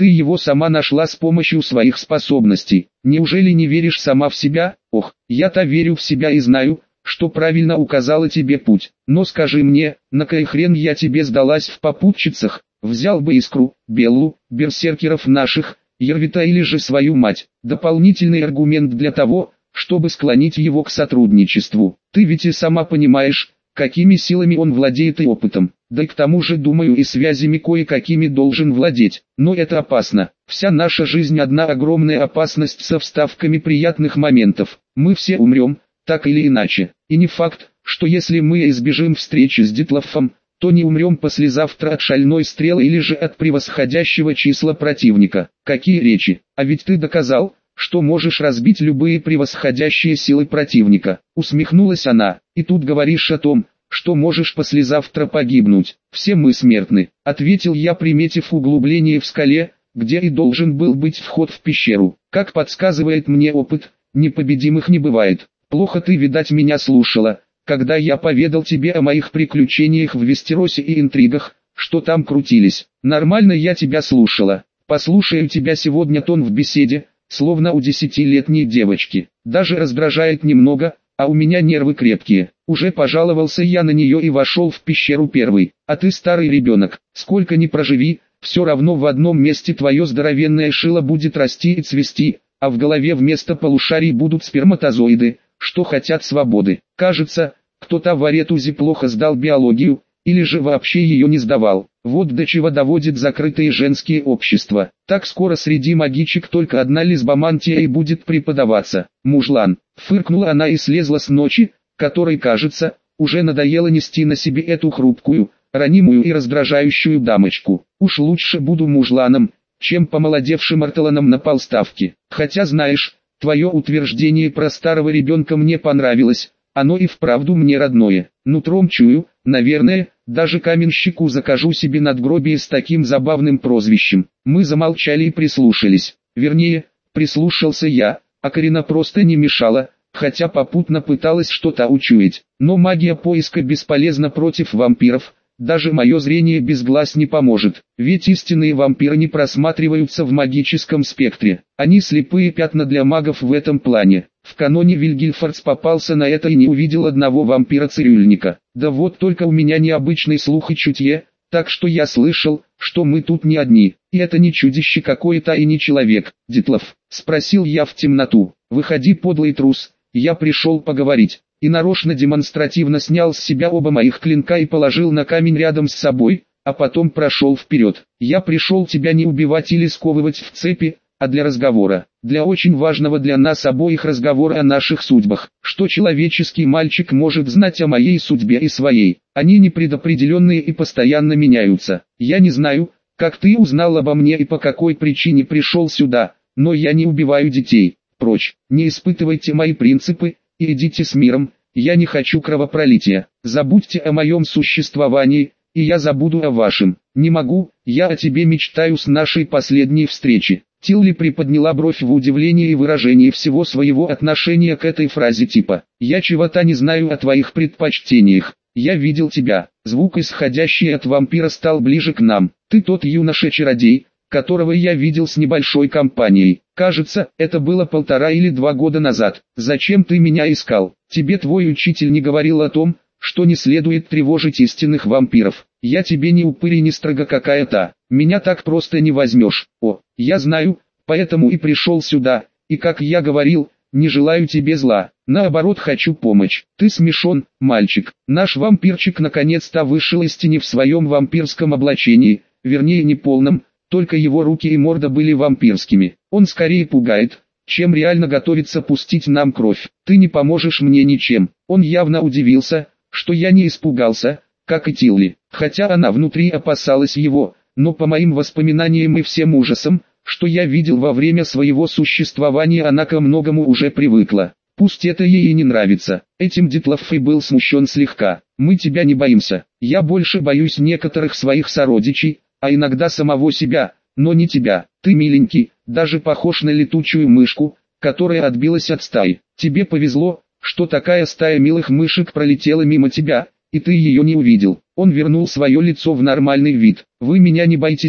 Ты его сама нашла с помощью своих способностей. Неужели не веришь сама в себя? Ох, я-то верю в себя и знаю, что правильно указала тебе путь. Но скажи мне, на кой хрен я тебе сдалась в попутчицах? Взял бы Искру, Беллу, берсеркеров наших, Ярвита или же свою мать. Дополнительный аргумент для того, чтобы склонить его к сотрудничеству. Ты ведь и сама понимаешь, какими силами он владеет и опытом. Да и к тому же, думаю, и связями кое-какими должен владеть. Но это опасно. Вся наша жизнь одна огромная опасность со вставками приятных моментов. Мы все умрем, так или иначе. И не факт, что если мы избежим встречи с Дитлоффом, то не умрем послезавтра от шальной стрелы или же от превосходящего числа противника. Какие речи? А ведь ты доказал, что можешь разбить любые превосходящие силы противника. Усмехнулась она. И тут говоришь о том, что можешь послезавтра погибнуть. Все мы смертны, ответил я, приметив углубление в скале, где и должен был быть вход в пещеру. Как подсказывает мне опыт, непобедимых не бывает. Плохо ты, видать, меня слушала, когда я поведал тебе о моих приключениях в Вестеросе и интригах, что там крутились. Нормально я тебя слушала. Послушаю тебя сегодня, тон в беседе, словно у 10-летней девочки. Даже раздражает немного, а у меня нервы крепкие. Уже пожаловался я на нее и вошел в пещеру первый. А ты старый ребенок, сколько ни проживи, все равно в одном месте твое здоровенное шило будет расти и цвести, а в голове вместо полушарий будут сперматозоиды, что хотят свободы. Кажется, кто-то в Аретузе плохо сдал биологию, или же вообще ее не сдавал. Вот до чего доводит закрытые женские общества. Так скоро среди магичек только одна лесбомантия и будет преподаваться. Мужлан. Фыркнула она и слезла с ночи, которой, кажется, уже надоело нести на себе эту хрупкую, ранимую и раздражающую дамочку. Уж лучше буду мужланом, чем помолодевшим ортеланом на полставки. Хотя знаешь, твое утверждение про старого ребенка мне понравилось, оно и вправду мне родное. Нутром чую, наверное, даже каменщику закажу себе надгробие с таким забавным прозвищем. Мы замолчали и прислушались. Вернее, прислушался я, а Карина просто не мешала, хотя попутно пыталась что-то учуять. Но магия поиска бесполезна против вампиров, даже мое зрение без глаз не поможет, ведь истинные вампиры не просматриваются в магическом спектре. Они слепые пятна для магов в этом плане. В каноне Вильгельфордс попался на это и не увидел одного вампира-цирюльника. Да вот только у меня необычный слух и чутье, так что я слышал, что мы тут не одни. И это не чудище какое-то и не человек. Дитлофф, спросил я в темноту. Выходи, подлый трус, я пришел поговорить. И нарочно демонстративно снял с себя оба моих клинка и положил на камень рядом с собой, а потом прошел вперед. Я пришел тебя не убивать или сковывать в цепи, а для разговора, для очень важного для нас обоих разговора о наших судьбах. Что человеческий мальчик может знать о моей судьбе и своей? Они непредопределенные и постоянно меняются. Я не знаю, как ты узнал обо мне и по какой причине пришел сюда, но я не убиваю детей. Прочь, не испытывайте мои принципы, и идите с миром, я не хочу кровопролития. Забудьте о моем существовании, и я забуду о вашем. Не могу, я о тебе мечтаю с нашей последней встречи. Тилли приподняла бровь в удивлении и выражении всего своего отношения к этой фразе типа «Я чего-то не знаю о твоих предпочтениях, я видел тебя». Звук, исходящий от вампира, стал ближе к нам. Ты тот юноша-чародей, которого я видел с небольшой компанией. Кажется, это было 1,5 или 2 года назад. Зачем ты меня искал? Тебе твой учитель не говорил о том, что не следует тревожить истинных вампиров. Я тебе не упырь и не строга какая-то. Меня так просто не возьмешь. О, я знаю, поэтому и пришел сюда. И как я говорил, не желаю тебе зла. Наоборот, хочу помочь. Ты смешон, мальчик. Наш вампирчик наконец-то вышел из тени в своем вампирском облачении, вернее не полном, только его руки и морда были вампирскими. Он скорее пугает, чем реально готовится пустить нам кровь. Ты не поможешь мне ничем. Он явно удивился, что я не испугался, как и Тилли, хотя она внутри опасалась его, но по моим воспоминаниям и всем ужасам, что я видел во время своего существования, она ко многому уже привыкла. Пусть это ей и не нравится. Этим Дитлофф и был смущен слегка. Мы тебя не боимся. Я больше боюсь некоторых своих сородичей, а иногда самого себя, но не тебя. Ты миленький, даже похож на летучую мышку, которая отбилась от стаи. Тебе повезло, что такая стая милых мышек пролетела мимо тебя, и ты ее не увидел. Он вернул свое лицо в нормальный вид. Вы меня не боитесь,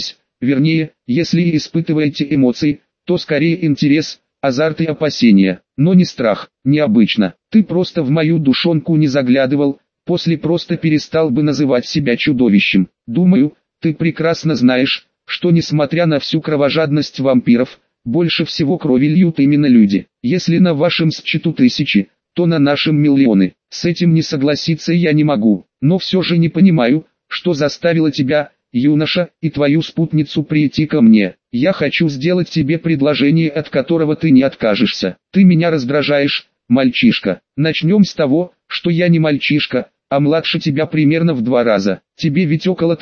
Вернее, если и испытываете эмоции, то скорее интерес, азарт и опасения, но не страх. Необычно. Ты просто в мою душонку не заглядывал, после просто перестал бы называть себя чудовищем. Думаю, ты прекрасно знаешь, что несмотря на всю кровожадность вампиров, больше всего крови льют именно люди. Если на вашем счету тысячи, то на нашем миллионы. С этим не согласиться я не могу, но все же не понимаю, что заставило тебя, юноша, и твою спутницу прийти ко мне. Я хочу сделать тебе предложение, от которого ты не откажешься. Ты меня раздражаешь, мальчишка. Начнем с того, что я не мальчишка, а младше тебя примерно в 2 раза. Тебе ведь около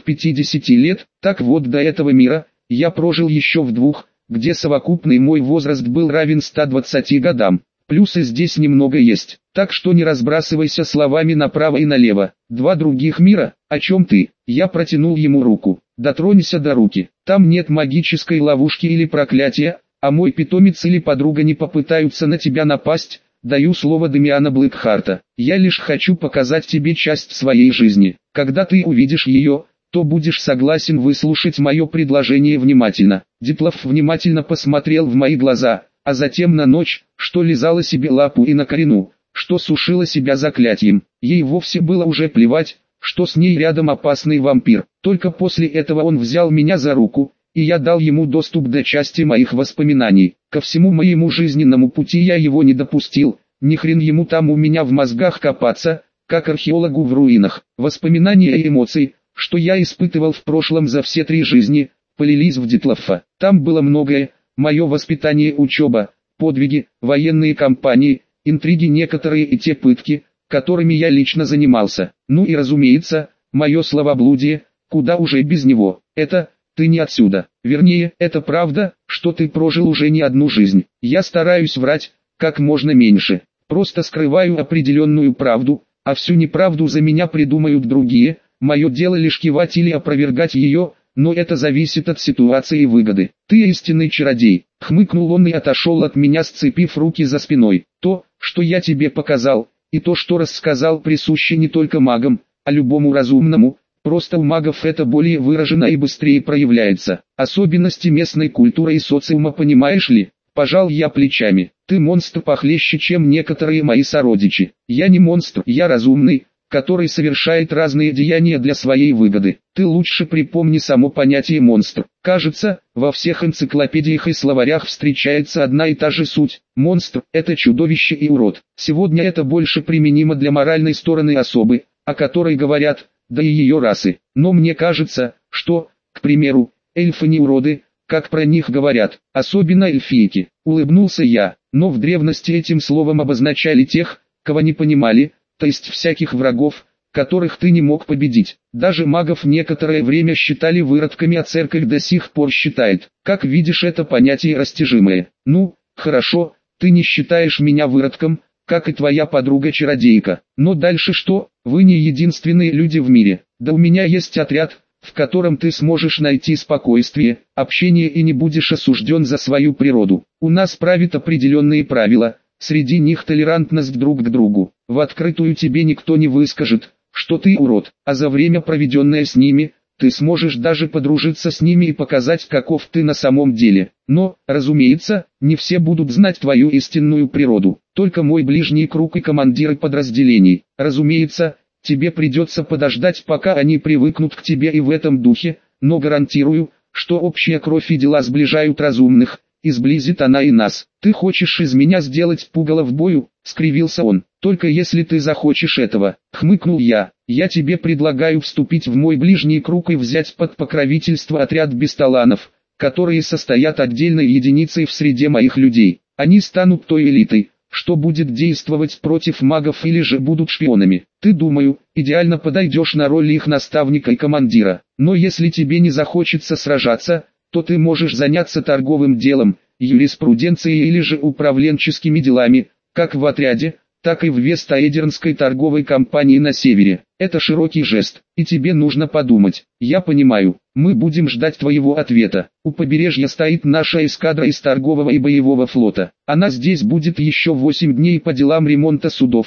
350 лет, так вот до этого мира, я прожил еще в 2, где совокупный мой возраст был равен 120 годам. Плюсы здесь немного есть, так что не разбрасывайся словами направо и налево. 2 других мира, о чем ты? Я протянул ему руку. Дотронься до руки, там нет магической ловушки или проклятия, а мой питомец или подруга не попытаются на тебя напасть. Даю слово Дамиана Блэкхарта. Я лишь хочу показать тебе часть своей жизни. Когда ты увидишь ее, то будешь согласен выслушать мое предложение внимательно. Дитлов внимательно посмотрел в мои глаза, а затем на ночь, что лизала себе лапу, и на Карину, что сушила себя заклятием. Ей вовсе было уже плевать, что с ней рядом опасный вампир. Только после этого он взял меня за руку, и я дал ему доступ до части моих воспоминаний. Ко всему моему жизненному пути я его не допустил, ни хрен ему там у меня в мозгах копаться, как археологу в руинах. Воспоминания и эмоции, что я испытывал в прошлом за все 3 жизни, полились в Дитлофа. Там было многое: мое воспитание, учеба, подвиги, военные кампании, интриги некоторые и те пытки, которыми я лично занимался. Ну и разумеется, мое словоблудие, куда уже без него. Это... Ты не отсюда. Вернее, это правда, что ты прожил уже не одну жизнь. Я стараюсь врать как можно меньше. Просто скрываю определенную правду, а всю неправду за меня придумают другие. Мое дело лишь кивать или опровергать ее, но это зависит от ситуации и выгоды. Ты истинный чародей. Хмыкнул он и отошел от меня, сцепив руки за спиной. То, что я тебе показал, и то, что рассказал, присуще не только магам, а любому разумному. Просто у магов это более выражено и быстрее проявляется. Особенности местной культуры и социума, понимаешь ли? Пожал я плечами. Ты монстр похлеще, чем некоторые мои сородичи. Я не монстр, я разумный, который совершает разные деяния для своей выгоды. Ты лучше припомни само понятие монстр. Кажется, во всех энциклопедиях и словарях встречается одна и та же суть. Монстр – это чудовище и урод. Сегодня это больше применимо для моральной стороны особы, о которой говорят, да и ее расы. Но мне кажется, что, к примеру, эльфы не уроды, как про них говорят, особенно эльфийки. Улыбнулся я, но в древности этим словом обозначали тех, кого не понимали, то есть всяких врагов, которых ты не мог победить. Даже магов некоторое время считали выродками, а церковь до сих пор считает. Как видишь, это понятие растяжимое. Ну, хорошо, ты не считаешь меня выродком, как и твоя подруга-чародейка. Но дальше что? Вы не единственные люди в мире. Да у меня есть отряд, в котором ты сможешь найти спокойствие, общение и не будешь осужден за свою природу. У нас правят определенные правила, среди них толерантность друг к другу. В открытую тебе никто не выскажет, что ты урод, а за время, проведенное с ними, ты сможешь даже подружиться с ними и показать, каков ты на самом деле. Но, разумеется, не все будут знать твою истинную природу, только мой ближний круг и командиры подразделений. Разумеется, тебе придется подождать, пока они привыкнут к тебе и в этом духе, но гарантирую, что общая кровь и дела сближают разумных, и сблизит она и нас. Ты хочешь из меня сделать пугало в бою? Скривился он. Только если ты захочешь этого, хмыкнул я. Я тебе предлагаю вступить в мой ближний круг и взять под покровительство отряд бесталанов, которые состоят отдельной единицей в среде моих людей. Они станут той элитой, что будет действовать против магов или же будут шпионами. Ты, думаю, идеально подойдешь на роль их наставника и командира. Но если тебе не захочется сражаться, то ты можешь заняться торговым делом, юриспруденцией или же управленческими делами, как в отряде, так и в Вест-Аэдернской торговой компании на севере. Это широкий жест, и тебе нужно подумать. Я понимаю, мы будем ждать твоего ответа. У побережья стоит наша эскадра из торгового и боевого флота. Она здесь будет еще 8 дней по делам ремонта судов,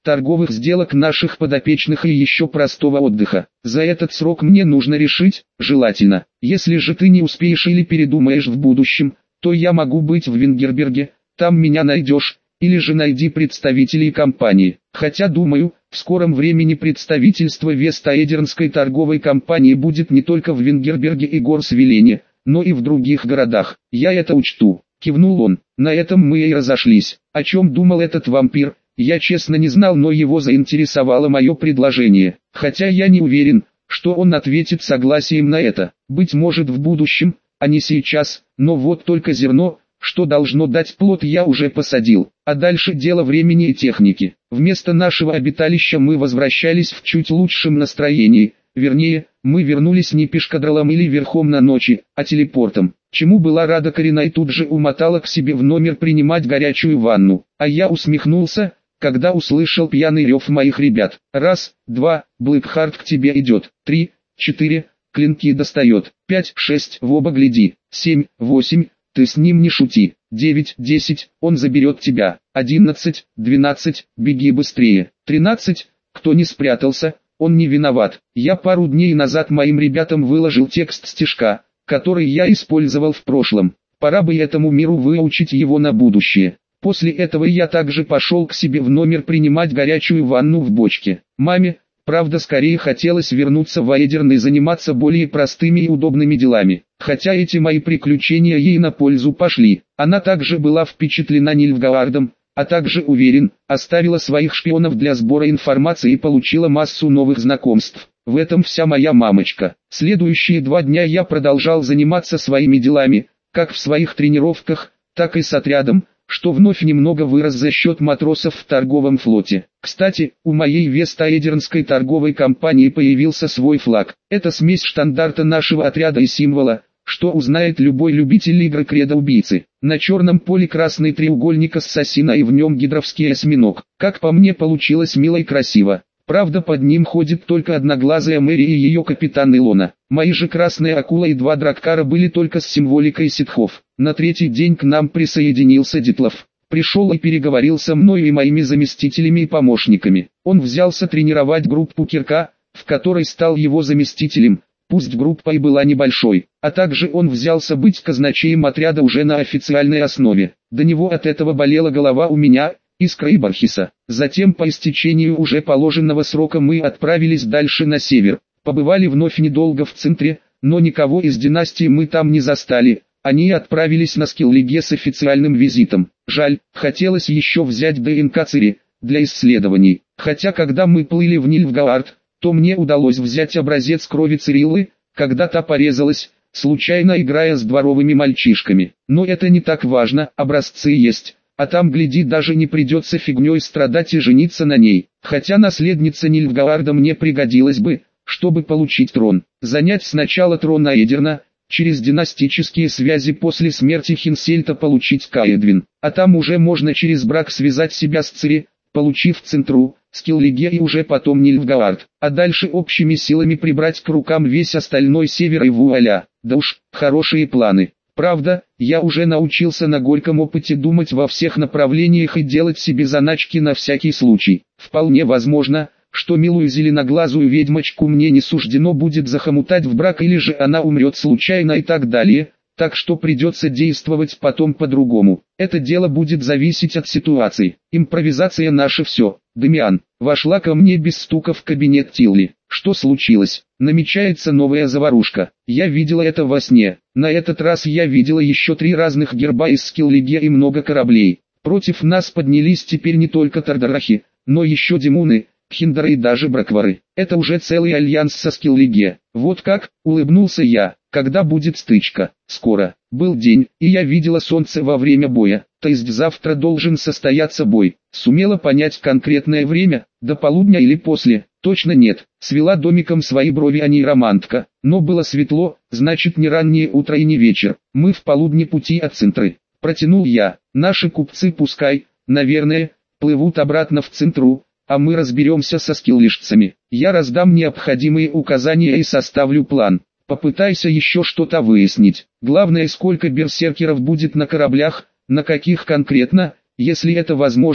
торговых сделок наших подопечных и еще простого отдыха. За этот срок мне нужно решить, желательно. Если же ты не успеешь или передумаешь в будущем, то я могу быть в Вингерберге, там меня найдешь, или же найди представителей компании. Хотя думаю, в скором времени представительство Вестаэдернской торговой компании будет не только в Вингерберге и Горсвелене, но и в других городах. Я это учту. Кивнул он. На этом мы и разошлись. О чем думал этот вампир, я честно не знал, но его заинтересовало мое предложение. Хотя я не уверен, что он ответит согласием на это. Быть может в будущем, а не сейчас, но вот только зерно, что должно дать плод, я уже посадил. А дальше дело времени и техники. Вместо нашего обиталища мы возвращались в чуть лучшем настроении. Вернее, мы вернулись не пешкадролом или верхом на ночи, а телепортом. Чему была рада Карина и тут же умотала к себе в номер принимать горячую ванну. А я усмехнулся, когда услышал пьяный рев моих ребят. 1, 2, Блэкхарт к тебе идет. 3, 4, клинки достает. 5, 6, в оба гляди. 7, 8, ты с ним не шути. 9, 10, он заберет тебя. 11, 12, беги быстрее. 13, кто не спрятался, он не виноват. Я пару дней назад моим ребятам выложил текст стишка, который я использовал в прошлом. Пора бы этому миру выучить его на будущее. После этого я также пошел к себе в номер принимать горячую ванну в бочке. Маме, правда, скорее хотелось вернуться в Аэдерн и заниматься более простыми и удобными делами. Хотя эти мои приключения ей на пользу пошли. Она также была впечатлена Нильфгаардом, а также, уверен, оставила своих шпионов для сбора информации и получила массу новых знакомств. В этом вся моя мамочка. Следующие 2 дня я продолжал заниматься своими делами, как в своих тренировках, так и с отрядом, что вновь немного вырос за счет матросов в торговом флоте. Кстати, у моей Вестаэдернской торговой компании появился свой флаг. Это смесь штандарта нашего отряда и символа, что узнает любой любитель игры Кредо-убийцы. На черном поле красный треугольник ассасина и в нем гидровский осьминог. Как по мне, получилось мило и красиво. Правда, под ним ходит только одноглазая Мэри и ее капитан Илона. Мои же красная акула и 2 драккара были только с символикой ситхов. На 3-й день к нам присоединился Дитлов. Пришел и переговорил со мной и моими заместителями и помощниками. Он взялся тренировать группу Кирка, в которой стал его заместителем, пусть группа и была небольшой. А также он взялся быть казначеем отряда уже на официальной основе. До него от этого болела голова у меня, Искра и Бархиса. Затем по истечению уже положенного срока мы отправились дальше на север. Побывали вновь недолго в центре, но никого из династии мы там не застали. Они отправились на Скиллиге с официальным визитом. Жаль, хотелось еще взять ДНК Цири для исследований. Хотя когда мы плыли в Нильфгаард, то мне удалось взять образец крови Цириллы, когда та порезалась, случайно играя с дворовыми мальчишками. Но это не так важно, образцы есть. А там, гляди, даже не придется фигней страдать и жениться на ней. Хотя наследница Нильфгаарда мне пригодилась бы, чтобы получить трон. Занять сначала трон Аэдерна, через династические связи после смерти Хинсельта получить Каэдвин. А там уже можно через брак связать себя с Цири, получив Центру, Скиллиге и уже потом Нильфгаард. А дальше общими силами прибрать к рукам весь остальной север и вуаля. Да уж, хорошие планы. Правда, я уже научился на горьком опыте думать во всех направлениях и делать себе заначки на всякий случай. Вполне возможно, что милую зеленоглазую ведьмочку мне не суждено будет захомутать в брак, или же она умрет случайно и так далее, так что придется действовать потом по-другому. Это дело будет зависеть от ситуации. Импровизация наше все. Дамиан вошла ко мне без стука в кабинет Тилли. Что случилось? Намечается новая заварушка. Я видела это во сне. На этот раз я видела еще 3 разных герба из Скиллиге и много кораблей. Против нас поднялись теперь не только Тардарахи, но еще Димуны, Хиндары и даже Браквары. Это уже целый альянс со Скиллиге. Вот как, улыбнулся я. Когда будет стычка? Скоро. Был день, и я видела солнце во время боя. То есть завтра должен состояться бой. Сумела понять конкретное время, до полудня или после? Точно нет. Свела домиком свои брови анейромантка. Но было светло, значит не раннее утро и не вечер. Мы в полудне пути от Центры. Протянул я. Наши купцы пускай, наверное, плывут обратно в Центру, а мы разберемся со скиллишцами. Я раздам необходимые указания и составлю план. Попытайся еще что-то выяснить. Главное, сколько берсеркеров будет на кораблях, на каких конкретно, если это возможно,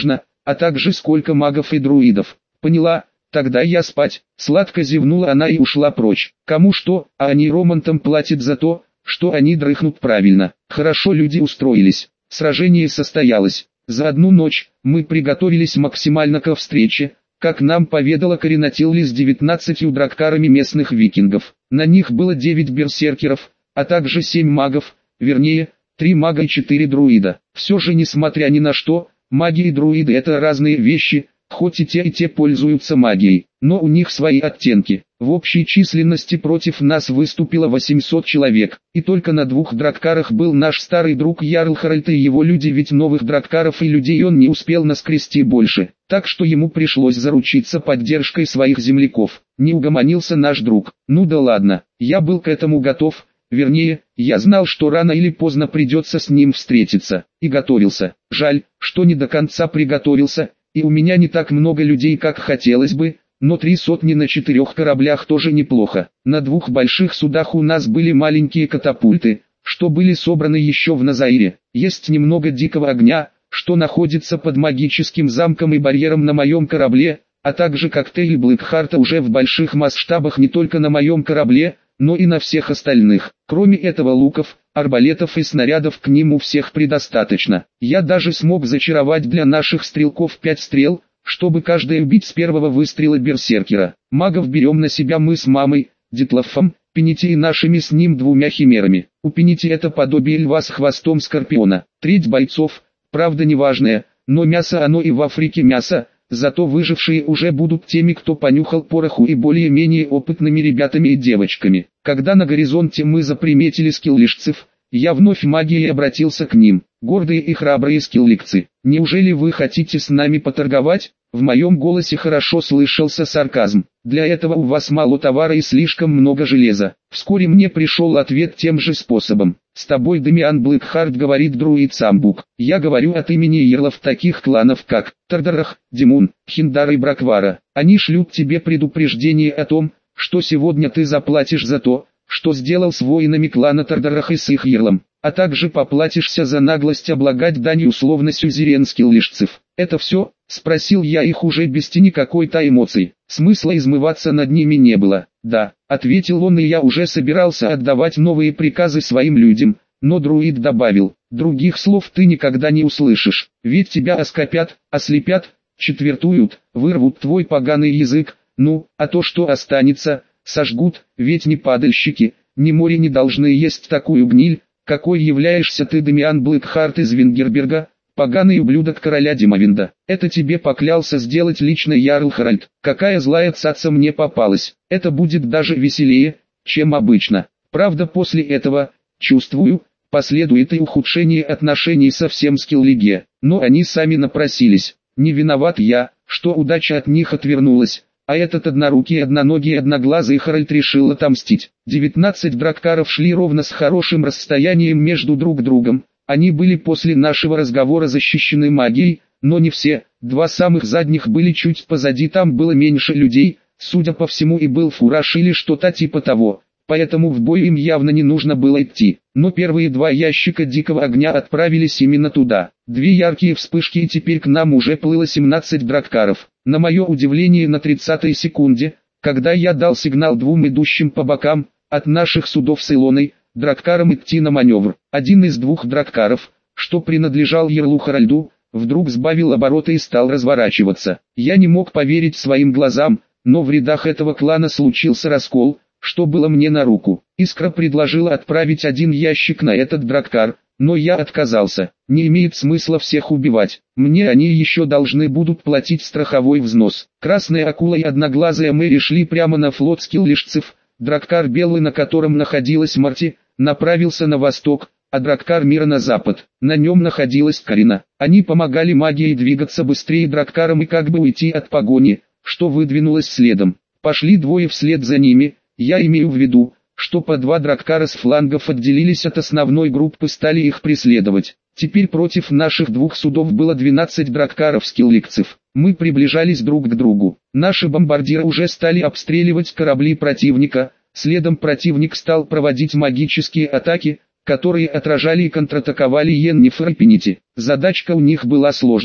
а также сколько магов и друидов. Поняла, тогда я спать. Сладко зевнула она и ушла прочь. Кому что, а они романтам платят за то, что они дрыхнут правильно. Хорошо люди устроились. Сражение состоялось. За одну ночь мы приготовились максимально ко встрече, как нам поведала Коренатилли с 19 драккарами местных викингов. На них было 9 берсеркеров, а также 7 магов, вернее, 3 мага и 4 друида. Все же несмотря ни на что, маги и друиды это разные вещи, хоть и те пользуются магией, но у них свои оттенки. В общей численности против нас выступило 800 человек, и только на 2 драккарах был наш старый друг Ярл Харальд и его люди, ведь новых драккаров и людей он не успел наскрести больше, так что ему пришлось заручиться поддержкой своих земляков. Не угомонился наш друг. Ну да ладно, я был к этому готов, вернее, я знал, что рано или поздно придется с ним встретиться, и готовился. Жаль, что не до конца приготовился, и у меня не так много людей, как хотелось бы, но 3 сотни на 4 кораблях тоже неплохо. На 2 больших судах у нас были маленькие катапульты, что были собраны еще в Назаире. Есть немного дикого огня, что находится под магическим замком и барьером на моем корабле, а также коктейль Блэкхарта уже в больших масштабах не только на моем корабле, но и на всех остальных. Кроме этого луков, арбалетов и снарядов к ним у всех предостаточно. Я даже смог зачаровать для наших стрелков 5 стрел, чтобы каждый убить с первого выстрела берсеркера. Магов берем на себя мы с мамой, Дитлафом, Пенити и нашими с ним 2 химерами. У Пенити это подобие льва с хвостом скорпиона. Треть бойцов, правда неважное, но мясо оно и в Африке мясо. Зато выжившие уже будут теми, кто понюхал пороху, и более-менее опытными ребятами и девочками. Когда на горизонте мы заприметили скиллишцев, я вновь магией обратился к ним. Гордые и храбрые скилликцы, неужели вы хотите с нами поторговать? В моем голосе хорошо слышался сарказм. Для этого у вас мало товара и слишком много железа. Вскоре мне пришел ответ тем же способом. С тобой Дамиан Блэкхарт, говорит друид Самбук. Я говорю от имени ярлов таких кланов как Тардарах, Димун, Хиндар и Браквара. Они шлют тебе предупреждение о том, что сегодня ты заплатишь за то, что сделал с воинами клана Тардарах и с их ярлом, а также поплатишься за наглость облагать данью условно сюзеренских лишцев. Это все? Спросил я их уже без тени какой-то эмоций. Смысла измываться над ними не было. Да, ответил он, и я уже собирался отдавать новые приказы своим людям, но друид добавил: других слов ты никогда не услышишь, ведь тебя оскопят, ослепят, четвертуют, вырвут твой поганый язык, ну, а то, что останется, сожгут, ведь ни падальщики, ни море не должны есть такую гниль, какой являешься ты, Дамиан Блэкхарт из Вингерберга, поганый ублюдок короля Димовинда. Это тебе поклялся сделать лично Ярл Харальд. Какая злая цаца мне попалась. Это будет даже веселее, чем обычно. Правда, после этого, чувствую, последует и ухудшение отношений со всем Скиллиге. Но они сами напросились. Не виноват я, что удача от них отвернулась. А этот однорукий, одноногий, одноглазый Харальд решил отомстить. 19 драккаров шли ровно с хорошим расстоянием между друг другом. Они были после нашего разговора защищены магией, но не все. 2 самых задних были чуть позади, там было меньше людей, судя по всему и был фураж или что-то типа того. Поэтому в бой им явно не нужно было идти. Но первые 2 ящика дикого огня отправились именно туда. 2 яркие вспышки, и теперь к нам уже плыло 17 драккаров. На мое удивление, на 30-й секунде, когда я дал сигнал 2 идущим по бокам от наших судов с Илоной, драккарам идти на маневр, один из 2 драккаров, что принадлежал ярлу Харальду, вдруг сбавил обороты и стал разворачиваться. Я не мог поверить своим глазам, но в рядах этого клана случился раскол, что было мне на руку. Искра предложила отправить 1 ящик на этот драккар, но я отказался. Не имеет смысла всех убивать. Мне они еще должны будут платить страховой взнос. Красная акула и одноглазая Мэри шли прямо на флот скиллишцев. Драккар белый, на котором находилась Марти, направился на восток, а драккар мира на запад. На нем находилась Карина. Они помогали магией двигаться быстрее драккарам и как бы уйти от погони, что выдвинулось следом. Пошли 2 вслед за ними. Я имею в виду, что по 2 драккара с флангов отделились от основной группы, стали их преследовать. Теперь против наших 2 судов было 12 драккаров скилликцев. Мы приближались друг к другу. Наши бомбардиры уже стали обстреливать корабли противника. Следом противник стал проводить магические атаки, которые отражали и контратаковали Йеннифер и Пенити. Задачка у них была сложная.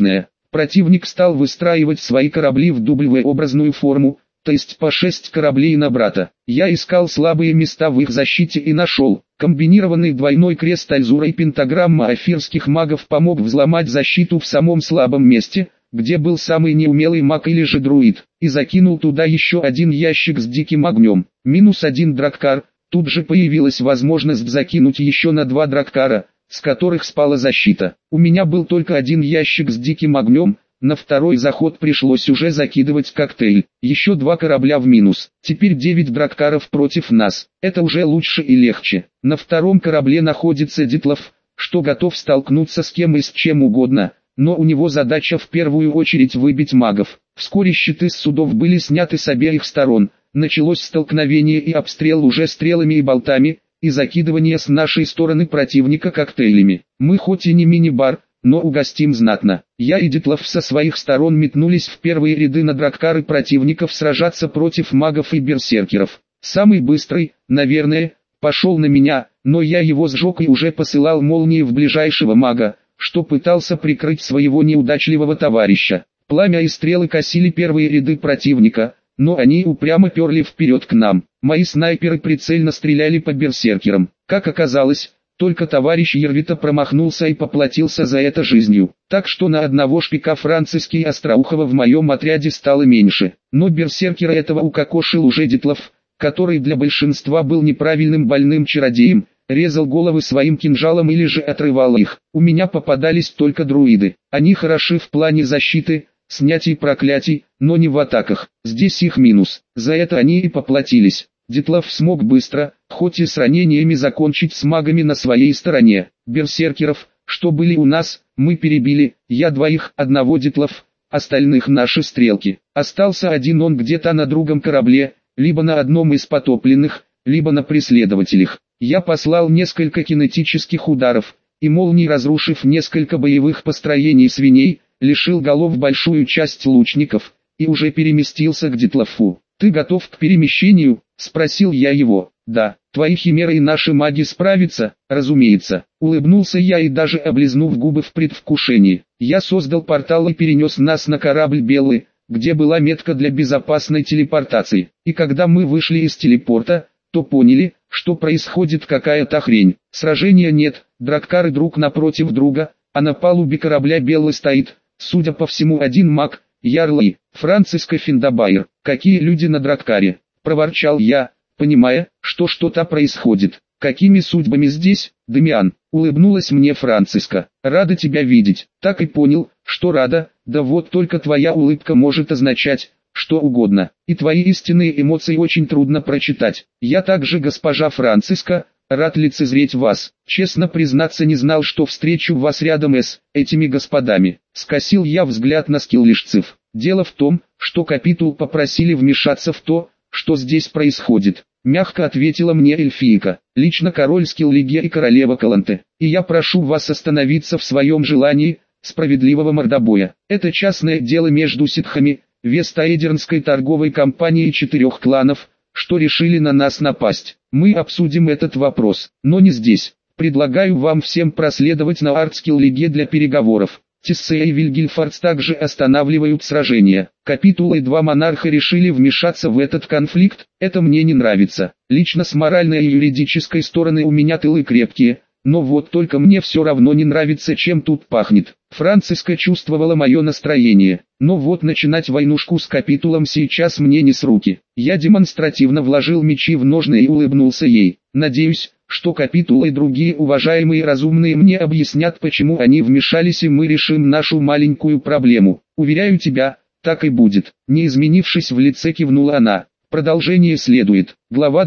Противник стал выстраивать свои корабли в W-образную форму, то есть по 6 кораблей на брата. Я искал слабые места в их защите и нашел. Комбинированный двойной крест Альзура и пентаграмма афирских магов помог взломать защиту в самом слабом месте, где был самый неумелый маг или же друид, и закинул туда еще один ящик с диким огнем. -1 драккар, тут же появилась возможность закинуть еще на 2 драккара, с которых спала защита. У меня был только один ящик с диким огнем, на второй заход пришлось уже закидывать коктейль. Еще 2 корабля в минус. Теперь 9 драккаров против нас. Это уже лучше и легче. На втором корабле находится Дитлов, что готов столкнуться с кем и с чем угодно, но у него задача в первую очередь выбить магов. Вскоре щиты с судов были сняты с обеих сторон. Началось столкновение и обстрел уже стрелами и болтами, и закидывание с нашей стороны противника коктейлями. Мы хоть и не мини-бар, но угостим знатно. Я и Дитлов со своих сторон метнулись в первые ряды на драккары противников сражаться против магов и берсеркеров. Самый быстрый, наверное, пошел на меня, но я его сжег и уже посылал молнии в ближайшего мага, что пытался прикрыть своего неудачливого товарища. Пламя и стрелы косили первые ряды противника, но они упрямо перли вперед к нам. Мои снайперы прицельно стреляли по берсеркерам. Как оказалось, только товарищ Ервита промахнулся и поплатился за это жизнью. Так что на одного шпика Франциски и Остроухова в моем отряде стало меньше. Но берсеркера этого укокошил уже Дитлов, который для большинства был неправильным больным чародеем, резал головы своим кинжалом или же отрывал их. У меня попадались только друиды. Они хороши в плане защиты, снятий проклятий, но не в атаках. Здесь их минус. За это они и поплатились. Дитлов смог быстро, хоть и с ранениями, закончить с магами на своей стороне. Берсеркеров, что были у нас, мы перебили, я 2, одного Дитлов, остальных наши стрелки. Остался один, он где-то на другом корабле, либо на одном из потопленных, либо на преследователях. Я послал несколько кинетических ударов, и молний, разрушив несколько боевых построений свиней, лишил голов большую часть лучников, и уже переместился к Дитлову. «Ты готов к перемещению?» — спросил я его. «Да, твои химеры и наши маги справятся, разумеется». Улыбнулся я и даже облизнув губы в предвкушении. Я создал портал и перенес нас на корабль «Белый», где была метка для безопасной телепортации. И когда мы вышли из телепорта, то поняли, что происходит какая-то хрень. Сражения нет, драккары друг напротив друга, а на палубе корабля «Белый» стоит, судя по всему, один маг, Ярлы, Франциско Финдабайр. «Какие люди на драккаре?» — проворчал я, понимая, что что-то происходит. «Какими судьбами здесь, Дамиан?» — улыбнулась мне Франциска. «Рада тебя видеть». Так и понял, что рада, да вот только твоя улыбка может означать что угодно, и твои истинные эмоции очень трудно прочитать. Я также, госпожа Франциска, рад лицезреть вас. Честно признаться, не знал, что встречу вас рядом с этими господами. Скосил я взгляд на скиллишцев. Дело в том, что капитул попросили вмешаться в то, что здесь происходит. Мягко ответила мне эльфийка. Лично король Скиллиге и королева Каланте. И я прошу вас остановиться в своем желании справедливого мордобоя. Это частное дело между ситхами, Вестаэдернской торговой компанией 4 кланов, что решили на нас напасть. Мы обсудим этот вопрос, но не здесь. Предлагаю вам всем проследовать на Артскиллиге для переговоров. Тиссея и Вильгельфордс также останавливают сражение. Капитула и 2 монарха решили вмешаться в этот конфликт. Это мне не нравится. Лично с моральной и юридической стороны у меня тылы крепкие. Но вот только мне все равно не нравится, чем тут пахнет. Франциска чувствовала мое настроение. Но вот начинать войнушку с капитулом сейчас мне не с руки. Я демонстративно вложил мечи в ножны и улыбнулся ей. Надеюсь, что капитула и другие уважаемые разумные мне объяснят, почему они вмешались, и мы решим нашу маленькую проблему. Уверяю тебя, так и будет. Не изменившись в лице, кивнула она. Продолжение следует. Глава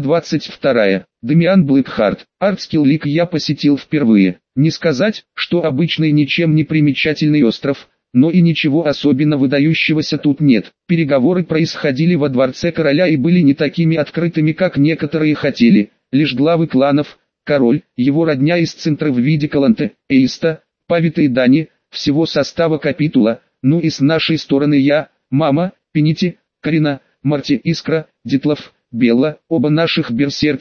22. Дамиан Блэкхарт. Артскиллиг я посетил впервые. Не сказать, что обычный ничем не примечательный остров, но и ничего особенно выдающегося тут нет. Переговоры происходили во дворце короля и были не такими открытыми, как некоторые хотели. Лишь главы кланов, король, его родня из центра в виде Каланте, Эйста, Павита и Дани, всего состава капитула, ну и с нашей стороны я, мама, Пенити, Карина, Марти, Искра, Дитлов, Белла, оба наших берсеркера,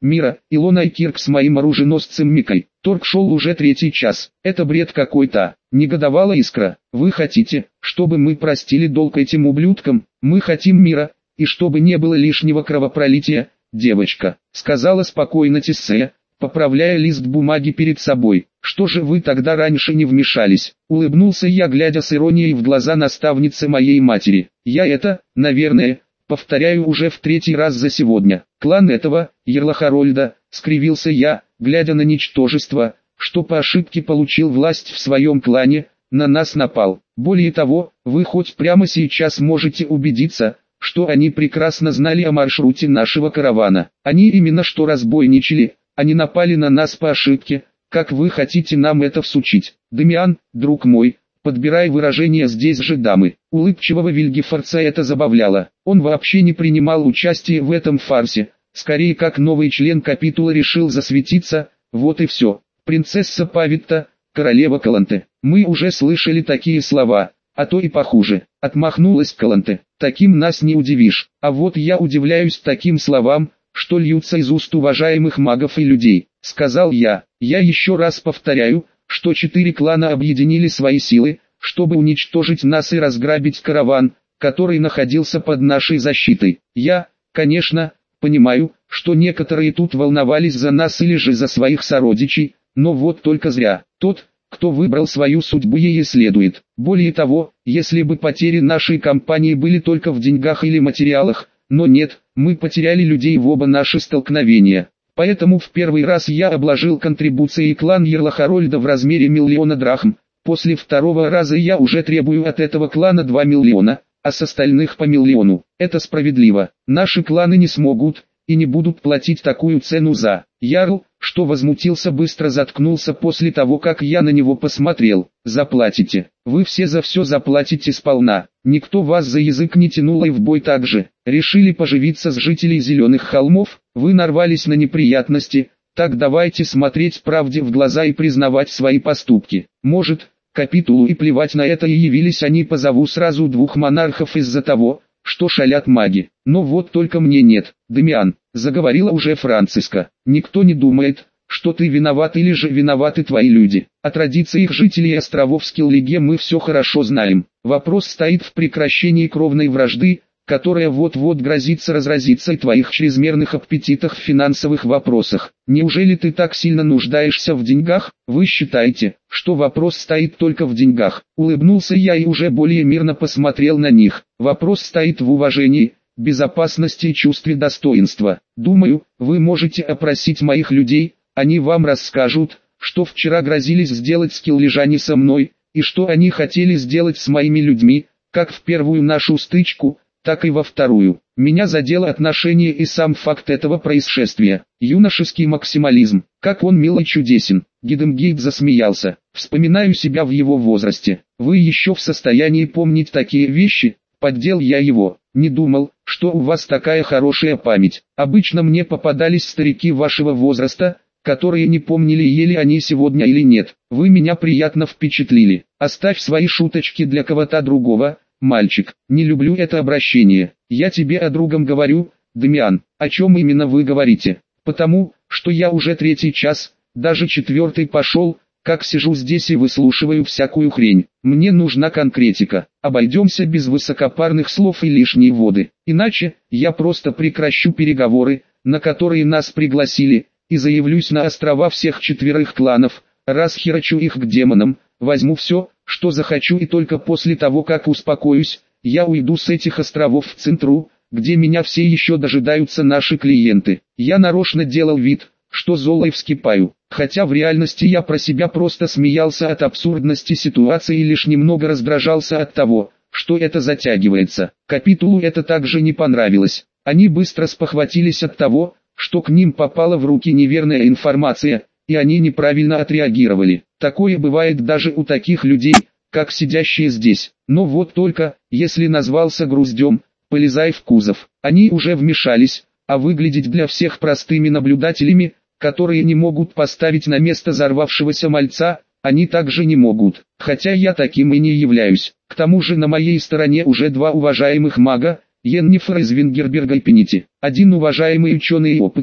Мира, Илона и Кирк с моим оруженосцем Микой. Торг шел уже 3-й час. Это бред какой-то. Негодовала Искра. Вы хотите, чтобы мы простили долг этим ублюдкам? Мы хотим мира, и чтобы не было лишнего кровопролития, девочка, сказала спокойно Тиссея, поправляя лист бумаги перед собой. Что же вы тогда раньше не вмешались? Улыбнулся я, глядя с иронией в глаза наставницы моей матери. Я это, наверное, повторяю уже в 3-й раз за сегодня. Клан этого, Ерлахарольда, скривился я, глядя на ничтожество, что по ошибке получил власть в своем клане, на нас напал. Более того, вы хоть прямо сейчас можете убедиться, что они прекрасно знали о маршруте нашего каравана. Они именно что разбойничали, они напали на нас по ошибке. Как вы хотите нам это всучить? Дамиан, друг мой, подбирай выражение здесь же дамы. Улыбчивого Вильгефорца это забавляло. Он вообще не принимал участия в этом фарсе. Скорее как новый член капитула решил засветиться, вот и все. Принцесса Павитта, королева Каланте. Мы уже слышали такие слова, а то и похуже. Отмахнулась Каланте. Таким нас не удивишь. А вот я удивляюсь таким словам, что льются из уст уважаемых магов и людей. Сказал я. Я еще раз повторяю, что 4 клана объединили свои силы, чтобы уничтожить нас и разграбить караван, который находился под нашей защитой. Я, конечно, понимаю, что некоторые тут волновались за нас или же за своих сородичей, но вот только зря. Тот, кто выбрал свою судьбу, ей следует. Более того, если бы потери нашей компании были только в деньгах или материалах, но нет, мы потеряли людей в оба наши столкновения. Поэтому в первый раз я обложил контрибуцией клан Ерлахарольда в размере 1 000 000 драхм. После второго раза я уже требую от этого клана 2 миллиона, а с остальных по 1 000 000. Это справедливо. Наши кланы не смогут и не будут платить такую цену за. Ярл, что возмутился, быстро заткнулся после того, как я на него посмотрел. Заплатите. Вы все за все заплатите сполна. Никто вас за язык не тянул и в бой также. Решили поживиться с жителей Зеленых холмов, вы нарвались на неприятности, так давайте смотреть правде в глаза и признавать свои поступки. Может, капитулу и плевать на это, и явились они, позову сразу 2 монархов из-за того, что шалят маги. Но вот только мне нет. Дамиан, заговорила уже Франциска, никто не думает, что ты виноват или же виноваты твои люди. О традициях жителей островов Скиллиге мы все хорошо знаем. Вопрос стоит в прекращении кровной вражды, которая вот-вот грозится разразиться, и твоих чрезмерных аппетитах в финансовых вопросах. Неужели ты так сильно нуждаешься в деньгах? Вы считаете, что вопрос стоит только в деньгах? Улыбнулся я и уже более мирно посмотрел на них. Вопрос стоит в уважении, безопасности и чувстве достоинства. Думаю, вы можете опросить моих людей, они вам расскажут, что вчера грозились сделать скиллижане со мной, и что они хотели сделать с моими людьми, как в первую нашу стычку, так и во вторую. Меня задело отношение и сам факт этого происшествия. Юношеский максимализм, как он мил и чудесен. Гидемгейт засмеялся. Вспоминаю себя в его возрасте. Вы еще в состоянии помнить такие вещи? Поддел я его. Не думал, что у вас такая хорошая память. Обычно мне попадались старики вашего возраста, которые не помнили, ели они сегодня или нет. Вы меня приятно впечатлили. Оставь свои шуточки для кого-то другого. Мальчик, не люблю это обращение. Я тебе о другом говорю, Дамиан. О чем именно вы говорите? Потому, что я уже 3-й час, даже 4-й пошел, как сижу здесь и выслушиваю всякую хрень. Мне нужна конкретика. Обойдемся без высокопарных слов и лишней воды. Иначе, я просто прекращу переговоры, на которые нас пригласили, и заявлюсь на острова всех 4 кланов, расхерачу их к демонам, возьму все, что захочу, и только после того, как успокоюсь, я уйду с этих островов в Центру, где меня все еще дожидаются наши клиенты. Я нарочно делал вид, что зло и вскипаю, хотя в реальности я про себя просто смеялся от абсурдности ситуации и лишь немного раздражался от того, что это затягивается. Капитулу это также не понравилось. Они быстро спохватились от того, что к ним попала в руки неверная информация, и они неправильно отреагировали. Такое бывает даже у таких людей, как сидящие здесь. Но вот только, если назвался груздем, полезай в кузов. Они уже вмешались, а выглядеть для всех простыми наблюдателями, которые не могут поставить на место взорвавшегося мальца, они также не могут. Хотя я таким и не являюсь. К тому же на моей стороне уже 2 уважаемых мага, Йеннифер из Вингерберга и Пенити. Один уважаемый ученый и опытный,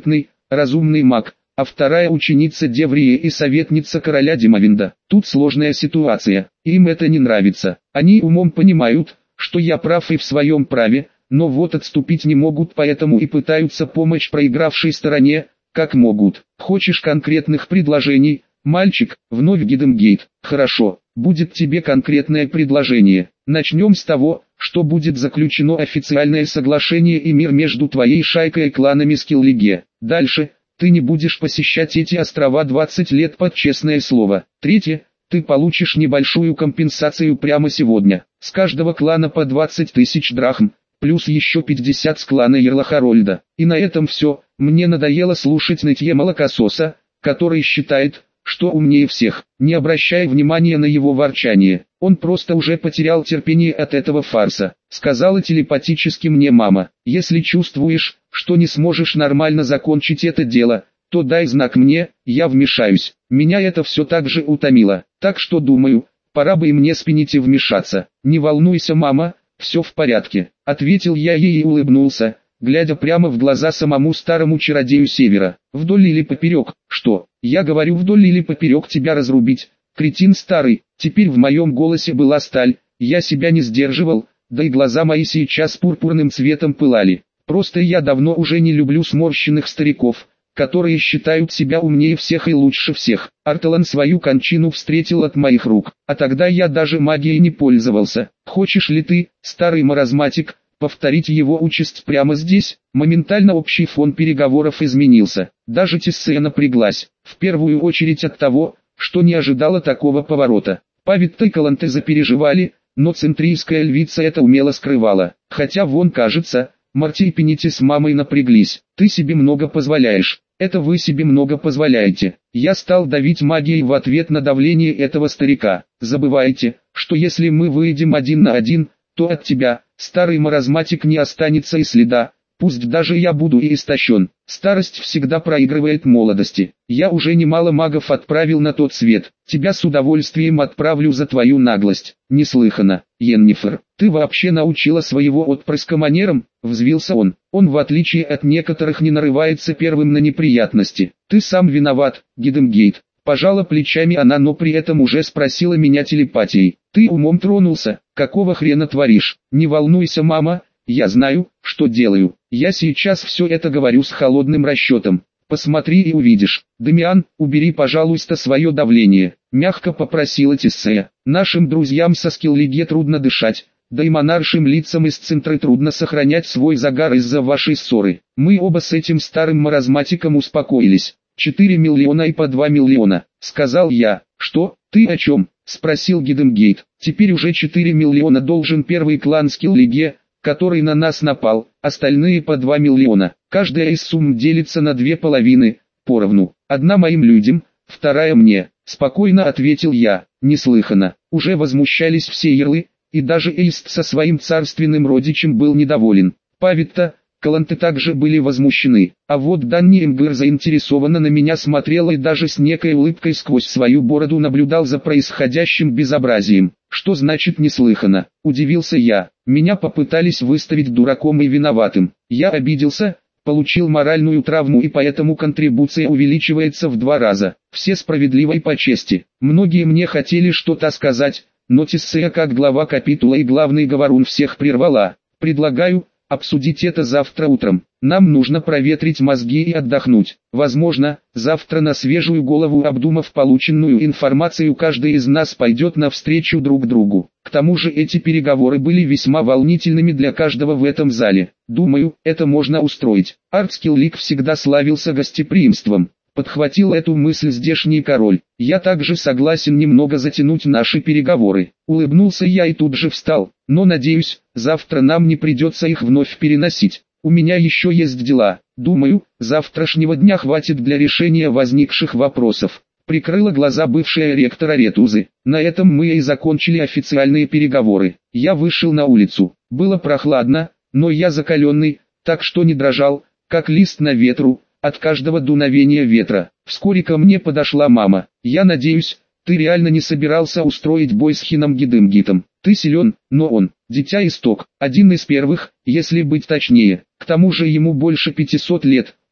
разумный маг, а вторая ученица Деврия и советница короля Димовинда. Тут сложная ситуация, им это не нравится. Они умом понимают, что я прав и в своем праве, но вот отступить не могут, поэтому и пытаются помочь проигравшей стороне, как могут. Хочешь конкретных предложений, мальчик? Вновь Гидемгейт. Хорошо, будет тебе конкретное предложение. Начнем с того, что будет заключено официальное соглашение и мир между твоей шайкой и кланами Скиллиге. Дальше, ты не будешь посещать эти острова 20 лет под честное слово. Третье, ты получишь небольшую компенсацию прямо сегодня. С каждого клана по 20 тысяч драхм, плюс еще 50 с клана Ерлахарольда. И на этом все. Мне надоело слушать нытье молокососа, который считает, что умнее всех, не обращая внимания на его ворчание. Он просто уже потерял терпение от этого фарса. Сказала телепатически мне мама: если чувствуешь, что не сможешь нормально закончить это дело, то дай знак мне, я вмешаюсь. Меня это все так же утомило, так что думаю, пора бы и мне спинить и вмешаться. Не волнуйся, мама, все в порядке, ответил я ей и улыбнулся, глядя прямо в глаза самому старому чародею Севера. Вдоль или поперек? Что? Я говорю, вдоль или поперек тебя разрубить, кретин старый. Теперь в моем голосе была сталь, я себя не сдерживал, да и глаза мои сейчас пурпурным цветом пылали. Просто я давно уже не люблю сморщенных стариков, которые считают себя умнее всех и лучше всех. Арталан свою кончину встретил от моих рук, а тогда я даже магией не пользовался. Хочешь ли ты, старый маразматик, повторить его участь прямо здесь? Моментально общий фон переговоров изменился. Даже Тиссея напряглась, в первую очередь от того, что не ожидала такого поворота. Павитта и Каланте запереживали, но центрийская львица это умело скрывала. Хотя вон кажется, Марти и Пенити с мамой напряглись. Ты себе много позволяешь. Это вы себе много позволяете. Я стал давить магией в ответ на давление этого старика. Забывайте, что если мы выйдем один на один, то от тебя, старый маразматик, не останется и следа. Пусть даже я буду и истощен. Старость всегда проигрывает молодости. Я уже немало магов отправил на тот свет. Тебя с удовольствием отправлю за твою наглость. Неслыханно. Йеннифер, ты вообще научила своего отпрыска манерам? Взвился он. Он в отличие от некоторых не нарывается первым на неприятности. Ты сам виноват, Гидемгейт. Пожала плечами она, но при этом уже спросила меня телепатией. Ты умом тронулся? Какого хрена творишь? Не волнуйся, мама. Я знаю, что делаю. Я сейчас все это говорю с холодным расчетом. Посмотри и увидишь. Дамиан, убери, пожалуйста, свое давление. Мягко попросила Тиссея. Нашим друзьям со Скиллиге трудно дышать. Да и монаршим лицам из центра трудно сохранять свой загар из-за вашей ссоры. Мы оба с этим старым маразматиком успокоились. 4 миллиона и по 2 миллиона, сказал я. Что? Ты о чем? Спросил Гидемгейт. Теперь уже 4 миллиона должен первый клан Скиллиге, который на нас напал, остальные по 2 миллиона. Каждая из сумм делится на две половины, поровну. Одна моим людям, вторая мне. Спокойно ответил я. Неслыханно. Уже возмущались все ярлы, и даже Эйст со своим царственным родичем был недоволен. Павитта, Каланте также были возмущены, а вот Данни Эмгер заинтересованно на меня смотрела и даже с некой улыбкой сквозь свою бороду наблюдал за происходящим безобразием. Что значит неслыханно? Удивился я. Меня попытались выставить дураком и виноватым. Я обиделся, получил моральную травму и поэтому контрибуция увеличивается в 2 раза. Все справедливо и по чести. Многие мне хотели что-то сказать, но Тиссея как глава капитула и главный говорун всех прервала. Предлагаю обсудить это завтра утром. Нам нужно проветрить мозги и отдохнуть. Возможно, завтра на свежую голову, обдумав полученную информацию, каждый из нас пойдет навстречу друг другу. К тому же эти переговоры были весьма волнительными для каждого в этом зале. Думаю, это можно устроить. Артскиллик всегда славился гостеприимством. Подхватил эту мысль здешний король. Я также согласен немного затянуть наши переговоры. Улыбнулся я и тут же встал. Но надеюсь, завтра нам не придется их вновь переносить. У меня еще есть дела. Думаю, завтрашнего дня хватит для решения возникших вопросов. Прикрыла глаза бывшая ректора Ретузы. На этом мы и закончили официальные переговоры. Я вышел на улицу. Было прохладно, но я закаленный, так что не дрожал, как лист на ветру, от каждого дуновения ветра. Вскоре ко мне подошла мама. Я надеюсь, ты реально не собирался устроить бой с Хином Гидемгитом. Ты силен, но он, дитя исток, один из первых, если быть точнее. К тому же ему больше 500 лет,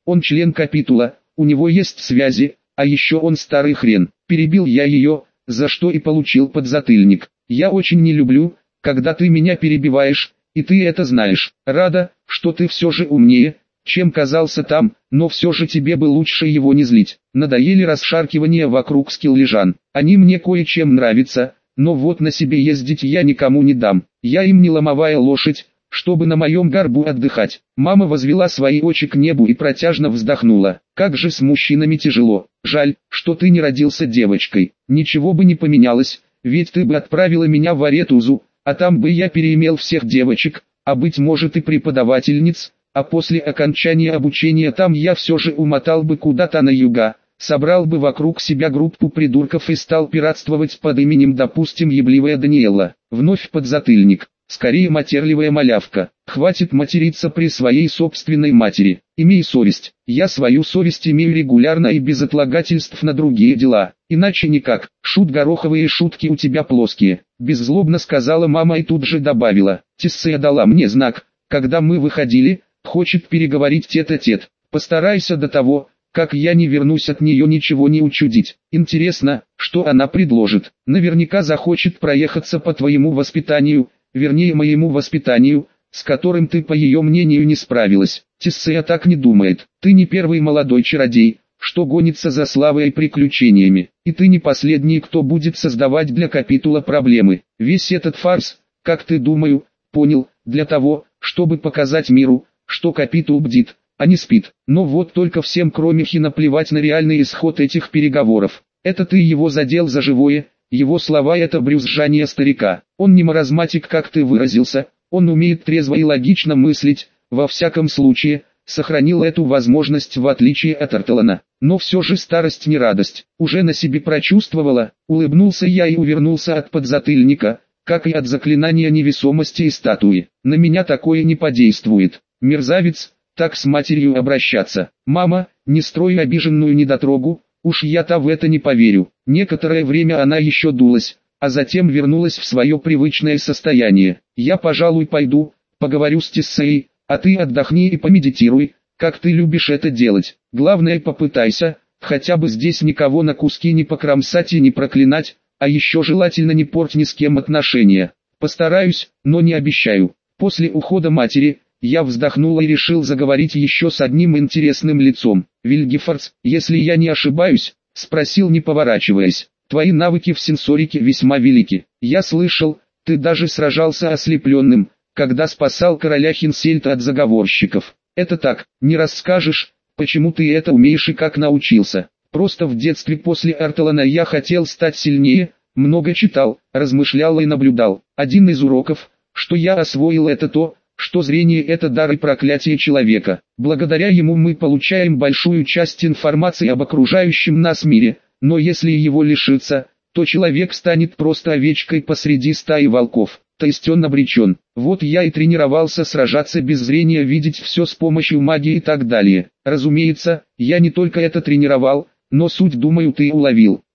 Он член капитула, у него есть связи, а еще он старый хрен. Перебил я ее, за что и получил подзатыльник. Я очень не люблю, когда ты меня перебиваешь, и ты это знаешь. Рада, что ты все же умнее, чем казался там, но все же тебе бы лучше его не злить. Надоели расшаркивания вокруг скиллежан. Они мне кое-чем нравятся, но вот на себе ездить я никому не дам. Я им не ломовая лошадь, чтобы на моем горбу отдыхать. Мама возвела свои очи к небу и протяжно вздохнула. Как же с мужчинами тяжело. Жаль, что ты не родился девочкой. Ничего бы не поменялось, ведь ты бы отправила меня в Аретузу, а там бы я переимел всех девочек, а быть может и преподавательниц, а после окончания обучения там я все же умотал бы куда-то на юга, собрал бы вокруг себя группу придурков и стал пиратствовать под именем, допустим, Ебливая Даниэла. Вновь подзатыльник. Скорее матерливая малявка. Хватит материться при своей собственной матери. Имей совесть. Я свою совесть имею регулярно и без отлагательств на другие дела. Иначе никак. Шут, гороховые шутки у тебя плоские. Беззлобно сказала мама и тут же добавила. Тессея дала мне знак, когда мы выходили, хочет переговорить тет-а-тет. Постарайся до того, как я не вернусь, от нее ничего не учудить. Интересно, что она предложит. Наверняка захочет проехаться по твоему воспитанию, вернее моему воспитанию, с которым ты, по ее мнению, не справилась. Тессея так не думает. Ты не первый молодой чародей, что гонится за славой и приключениями. И ты не последний, кто будет создавать для капитула проблемы. Весь этот фарс, как ты, думаю, понял, для того, чтобы показать миру, что капитул бдит, а не спит. Но вот только всем кроме Хина плевать на реальный исход этих переговоров. Это ты его задел за живое. Его слова — это брюзжание старика. Он не маразматик, как ты выразился, он умеет трезво и логично мыслить, во всяком случае, сохранил эту возможность в отличие от Артелана. Но все же старость не радость. Уже на себе прочувствовала, улыбнулся я и увернулся от подзатыльника, как и от заклинания невесомости и статуи. На меня такое не подействует. Мерзавец, так с матерью обращаться. Мама, не строй обиженную недотрогу. Уж я-то в это не поверю. Некоторое время она еще дулась, а затем вернулась в свое привычное состояние. Я, пожалуй, пойду, поговорю с Тессеей, а ты отдохни и помедитируй, как ты любишь это делать. Главное, попытайся, хотя бы здесь никого на куски не покромсать и не проклинать, а еще желательно не порть ни с кем отношения. Постараюсь, но не обещаю. После ухода матери, я вздохнул и решил заговорить еще с одним интересным лицом. «Вильгефордс, если я не ошибаюсь?» — спросил, не поворачиваясь. «Твои навыки в сенсорике весьма велики. Я слышал, ты даже сражался ослепленным, когда спасал короля Хинсельта от заговорщиков. Это так, не расскажешь, почему ты это умеешь и как научился?» «Просто в детстве после Артелана я хотел стать сильнее, много читал, размышлял и наблюдал. Один из уроков, что я освоил, это то, что зрение — это дар и проклятие человека. Благодаря ему мы получаем большую часть информации об окружающем нас мире, но если его лишиться, то человек станет просто овечкой посреди стаи волков, то есть он обречен. Вот я и тренировался сражаться без зрения, видеть все с помощью магии и так далее. Разумеется, я не только это тренировал, но суть, думаю, ты уловил.